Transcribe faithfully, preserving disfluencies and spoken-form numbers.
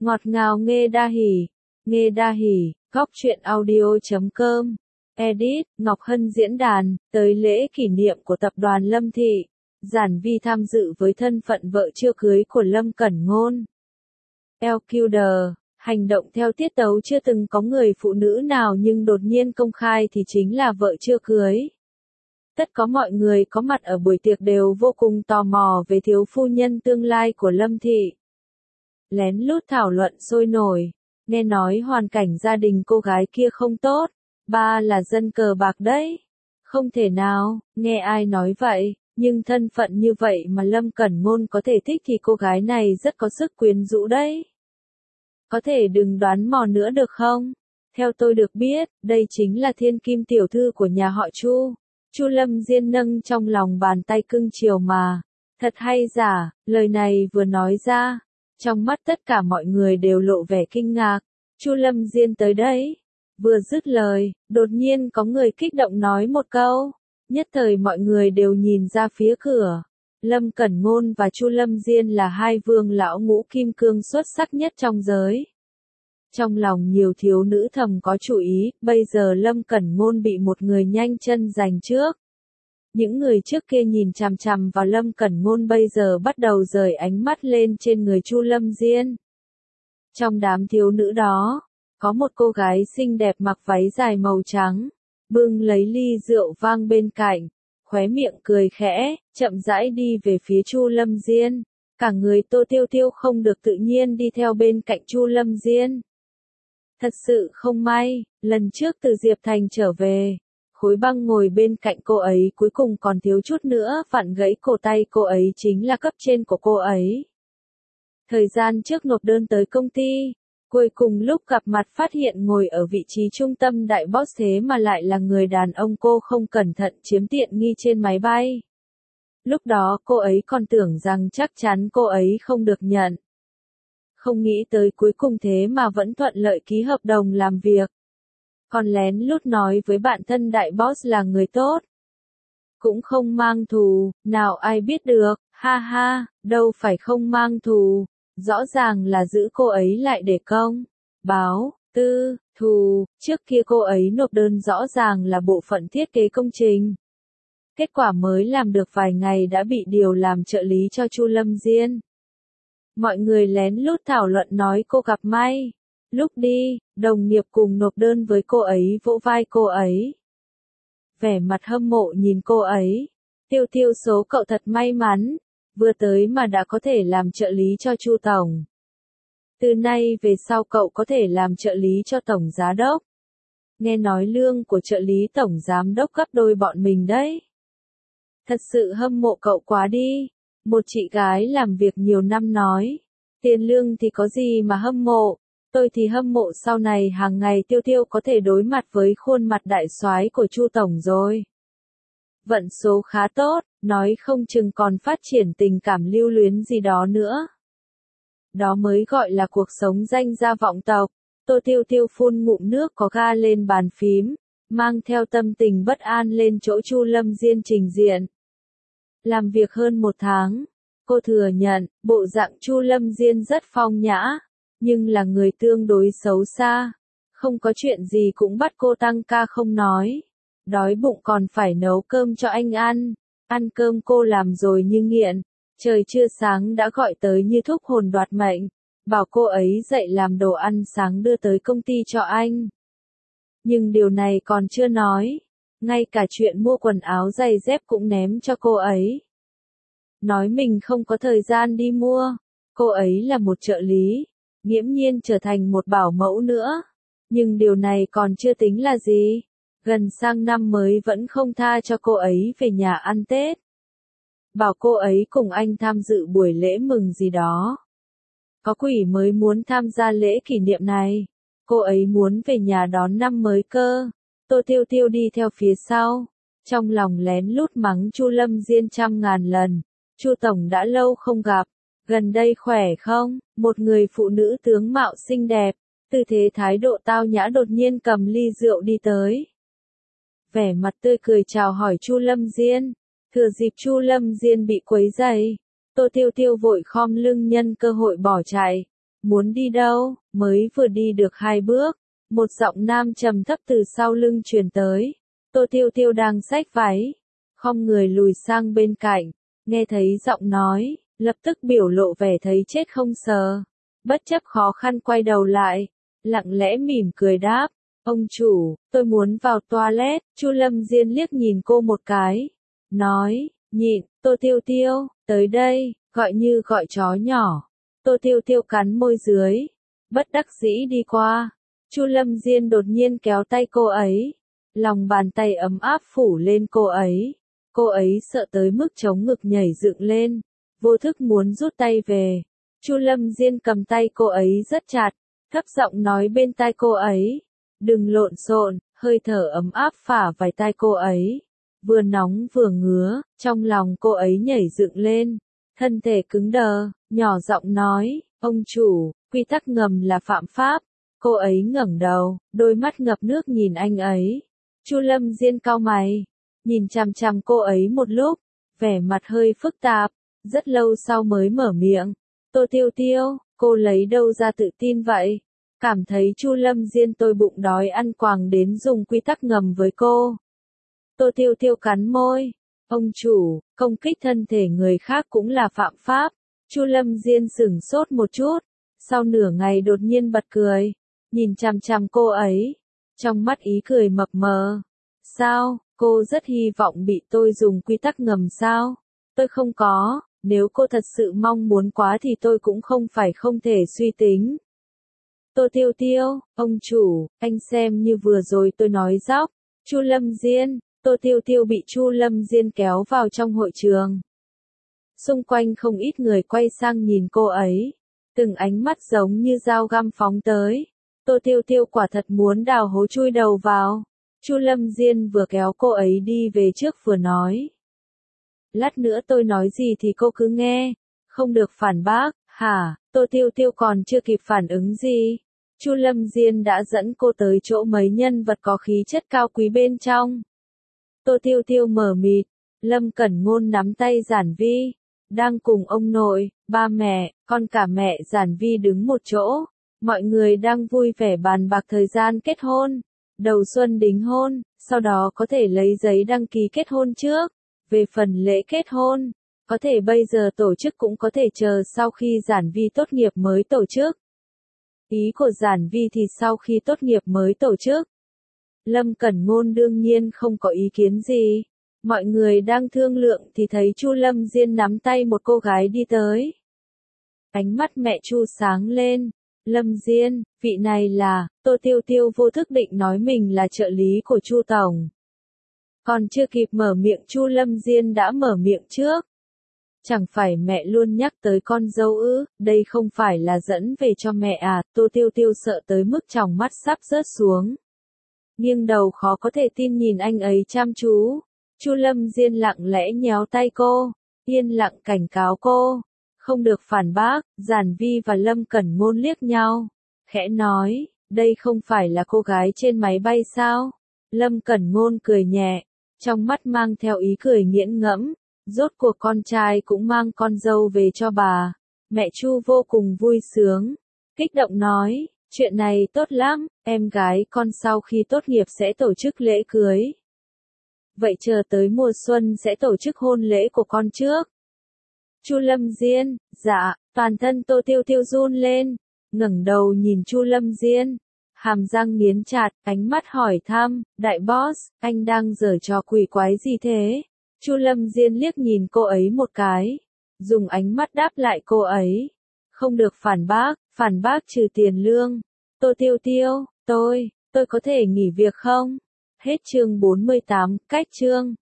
Ngọt ngào nghe đa hỉ, nghe đa hỉ, góc truyện audio chấm com. Edit, Ngọc Hân diễn đàn, tới lễ kỷ niệm của tập đoàn Lâm Thị. Giản Vi tham dự với thân phận vợ chưa cưới của Lâm Cẩn Ngôn. lờ quy đê, hành động theo tiết tấu chưa từng có người phụ nữ nào nhưng đột nhiên công khai thì chính là vợ chưa cưới. Tất có mọi người có mặt ở buổi tiệc đều vô cùng tò mò về thiếu phu nhân tương lai của Lâm Thị. Lén lút thảo luận sôi nổi, nghe nói hoàn cảnh gia đình cô gái kia không tốt, ba là dân cờ bạc đấy. Không thể nào, nghe ai nói vậy, nhưng thân phận như vậy mà Lâm Cẩn Ngôn có thể thích thì cô gái này rất có sức quyến rũ đấy. Có thể đừng đoán mò nữa được không? Theo tôi được biết, đây chính là thiên kim tiểu thư của nhà họ Chu. Chu Lâm Diên nâng trong lòng bàn tay cưng chiều mà. Thật hay giả, lời này vừa nói ra, trong mắt tất cả mọi người đều lộ vẻ kinh ngạc. Chu Lâm Diên tới đấy. Vừa dứt lời, đột nhiên có người kích động nói một câu. Nhất thời mọi người đều nhìn ra phía cửa. Lâm Cẩn Ngôn và Chu Lâm Diên là hai vương lão ngũ kim cương xuất sắc nhất trong giới. Trong lòng nhiều thiếu nữ thầm có chủ ý, bây giờ Lâm Cẩn Ngôn bị một người nhanh chân giành trước. Những người trước kia nhìn chằm chằm vào Lâm Cẩn Ngôn bây giờ bắt đầu rời ánh mắt lên trên người Chu Lâm Diên. Trong đám thiếu nữ đó, có một cô gái xinh đẹp mặc váy dài màu trắng, bưng lấy ly rượu vang bên cạnh, khóe miệng cười khẽ, chậm rãi đi về phía Chu Lâm Diên. Cả người Tô Tiêu Tiêu không được tự nhiên đi theo bên cạnh Chu Lâm Diên. Thật sự không may, lần trước từ Diệp Thành trở về, Khối Băng ngồi bên cạnh cô ấy cuối cùng còn thiếu chút nữa vặn gãy cổ tay cô ấy chính là cấp trên của cô ấy. Thời gian trước nộp đơn tới công ty, cuối cùng lúc gặp mặt phát hiện ngồi ở vị trí trung tâm đại boss thế mà lại là người đàn ông cô không cẩn thận chiếm tiện nghi trên máy bay. Lúc đó cô ấy còn tưởng rằng chắc chắn cô ấy không được nhận. Không nghĩ tới cuối cùng thế mà vẫn thuận lợi ký hợp đồng làm việc. Còn lén lút nói với bạn thân đại boss là người tốt. Cũng không mang thù, nào ai biết được, ha ha, đâu phải không mang thù, rõ ràng là giữ cô ấy lại để công, báo, tư, thù, trước kia cô ấy nộp đơn rõ ràng là bộ phận thiết kế công trình. Kết quả mới làm được vài ngày đã bị điều làm trợ lý cho Chu Lâm Diên. Mọi người lén lút thảo luận nói cô gặp may. Lúc đi, đồng nghiệp cùng nộp đơn với cô ấy vỗ vai cô ấy. Vẻ mặt hâm mộ nhìn cô ấy. Tiêu Tiêu số cậu thật may mắn, vừa tới mà đã có thể làm trợ lý cho Chu Tổng. Từ nay về sau cậu có thể làm trợ lý cho Tổng Giám Đốc. Nghe nói lương của trợ lý Tổng Giám Đốc gấp đôi bọn mình đấy. Thật sự hâm mộ cậu quá đi. Một chị gái làm việc nhiều năm nói. Tiền lương thì có gì mà hâm mộ. Tôi thì hâm mộ sau này hàng ngày Tiêu Tiêu có thể đối mặt với khuôn mặt đại soái của Chu Tổng rồi. Vận số khá tốt, nói không chừng còn phát triển tình cảm lưu luyến gì đó nữa. Đó mới gọi là cuộc sống danh gia vọng tộc. Tô Tiêu Tiêu phun ngụm nước có ga lên bàn phím, mang theo tâm tình bất an lên chỗ Chu Lâm Diên trình diện. Làm việc hơn một tháng, cô thừa nhận, bộ dạng Chu Lâm Diên rất phong nhã, nhưng là người tương đối xấu xa. Không có chuyện gì cũng bắt cô tăng ca không nói. Đói bụng còn phải nấu cơm cho anh ăn. Ăn cơm cô làm rồi như nghiện. Trời chưa sáng đã gọi tới như thúc hồn đoạt mệnh. Bảo cô ấy dậy làm đồ ăn sáng đưa tới công ty cho anh. Nhưng điều này còn chưa nói. Ngay cả chuyện mua quần áo giày dép cũng ném cho cô ấy. Nói mình không có thời gian đi mua. Cô ấy là một trợ lý. Nghiễm nhiên trở thành một bảo mẫu nữa. Nhưng điều này còn chưa tính là gì. Gần sang năm mới vẫn không tha cho cô ấy về nhà ăn Tết. Bảo cô ấy cùng anh tham dự buổi lễ mừng gì đó. Có quỷ mới muốn tham gia lễ kỷ niệm này. Cô ấy muốn về nhà đón năm mới cơ. Tô Tiêu Tiêu đi theo phía sau. Trong lòng lén lút mắng Chu Lâm Diên trăm ngàn lần. Chu Tổng đã lâu không gặp. Gần đây khỏe không? Một người phụ nữ tướng mạo xinh đẹp, tư thế thái độ tao nhã đột nhiên cầm ly rượu đi tới. Vẻ mặt tươi cười chào hỏi Chu Lâm Diên. Thừa dịp Chu Lâm Diên bị quấy rầy, Tô Tiêu Tiêu vội khom lưng nhân cơ hội bỏ chạy. Muốn đi đâu? Mới vừa đi được hai bước, một giọng nam trầm thấp từ sau lưng truyền tới. Tô Tiêu Tiêu đang xách váy, khom người lùi sang bên cạnh, nghe thấy giọng nói, lập tức biểu lộ vẻ thấy chết không sờ. Bất chấp khó khăn quay đầu lại, lặng lẽ mỉm cười đáp, ông chủ, tôi muốn vào toilet. Chu Lâm Diên liếc nhìn cô một cái, nói, nhịn. Tô Tiêu Tiêu, tới đây, gọi như gọi chó nhỏ. Tô Tiêu Tiêu cắn môi dưới, bất đắc dĩ đi qua. Chu Lâm Diên đột nhiên kéo tay cô ấy, lòng bàn tay ấm áp phủ lên cô ấy. Cô ấy sợ tới mức chống ngực nhảy dựng lên, vô thức muốn rút tay về. Chu Lâm Diên cầm tay cô ấy rất chặt, thấp giọng nói bên tai cô ấy, đừng lộn xộn. Hơi thở ấm áp phả vào tai cô ấy, vừa nóng vừa ngứa, trong lòng cô ấy nhảy dựng lên, thân thể cứng đờ, nhỏ giọng nói, ông chủ, quy tắc ngầm là phạm pháp. Cô ấy ngẩng đầu, đôi mắt ngập nước nhìn anh ấy. Chu Lâm Diên cau mày, nhìn chằm chằm cô ấy một lúc, vẻ mặt hơi phức tạp, rất lâu sau mới mở miệng. Tô Tiêu Tiêu, cô lấy đâu ra tự tin vậy? Cảm thấy Chu Lâm Diên tôi bụng đói ăn quàng đến dùng quy tắc ngầm với cô. Tô Tiêu Tiêu cắn môi, ông chủ, công kích thân thể người khác cũng là phạm pháp. Chu Lâm Diên sửng sốt một chút, sau nửa ngày đột nhiên bật cười, nhìn chằm chằm cô ấy, trong mắt ý cười mập mờ. Sao, cô rất hy vọng bị tôi dùng quy tắc ngầm sao? Tôi không có, nếu cô thật sự mong muốn quá thì tôi cũng không phải không thể suy tính. Tô Tiêu Tiêu, ông chủ, anh xem như vừa rồi tôi nói dóc. Chu Lâm Diên, Tô Tiêu Tiêu bị Chu Lâm Diên kéo vào trong hội trường. Xung quanh không ít người quay sang nhìn cô ấy, từng ánh mắt giống như dao găm phóng tới. Tô Tiêu Tiêu quả thật muốn đào hố chui đầu vào. Chu Lâm Diên vừa kéo cô ấy đi về trước vừa nói. Lát nữa tôi nói gì thì cô cứ nghe, không được phản bác. Hả? Tô Tiêu Tiêu còn chưa kịp phản ứng gì, Chu Lâm Diên đã dẫn cô tới chỗ mấy nhân vật có khí chất cao quý bên trong. Tô Tiêu Tiêu mờ mịt, Lâm Cẩn Ngôn nắm tay Giản Vi, đang cùng ông nội, ba mẹ, con cả mẹ Giản Vi đứng một chỗ. Mọi người đang vui vẻ bàn bạc thời gian kết hôn, đầu xuân đính hôn, sau đó có thể lấy giấy đăng ký kết hôn trước. Về phần lễ kết hôn, có thể bây giờ tổ chức cũng có thể chờ sau khi Giản Vi tốt nghiệp mới tổ chức. Ý của Giản Vi thì sau khi tốt nghiệp mới tổ chức. Lâm Cẩn Ngôn đương nhiên không có ý kiến gì. Mọi người đang thương lượng thì thấy Chu Lâm Diên nắm tay một cô gái đi tới. Ánh mắt mẹ Chu sáng lên. Lâm Diên, vị này là, Tô Tiêu Tiêu vô thức định nói mình là trợ lý của Chu Tổng. Còn chưa kịp mở miệng Chu Lâm Diên đã mở miệng trước. Chẳng phải mẹ luôn nhắc tới con dâu ư, đây không phải là dẫn về cho mẹ à? Tô Tiêu Tiêu sợ tới mức tròng mắt sắp rớt xuống. Nghiêng đầu khó có thể tin nhìn anh ấy chăm chú. Chu Lâm Diên lặng lẽ nhéo tay cô, yên lặng cảnh cáo cô, không được phản bác. Giản Vi và Lâm Cẩn Ngôn liếc nhau, khẽ nói, đây không phải là cô gái trên máy bay sao? Lâm Cẩn Ngôn cười nhẹ, trong mắt mang theo ý cười nghiễn ngẫm. Rốt cuộc con trai cũng mang con dâu về cho bà. Mẹ Chu vô cùng vui sướng, kích động nói, chuyện này tốt lắm, em gái con sau khi tốt nghiệp sẽ tổ chức lễ cưới. Vậy chờ tới mùa xuân sẽ tổ chức hôn lễ của con trước. Chu Lâm Diên, dạ, toàn thân Tô Tiêu Tiêu run lên, ngẩng đầu nhìn Chu Lâm Diên, hàm răng nghiến chặt, ánh mắt hỏi thăm, đại boss, anh đang giở trò quỷ quái gì thế? Chu Lâm Diên liếc nhìn cô ấy một cái, dùng ánh mắt đáp lại cô ấy. Không được phản bác, phản bác trừ tiền lương. Tô Tiêu Tiêu, tôi, tôi có thể nghỉ việc không? Hết chương bốn mươi tám, cách chương.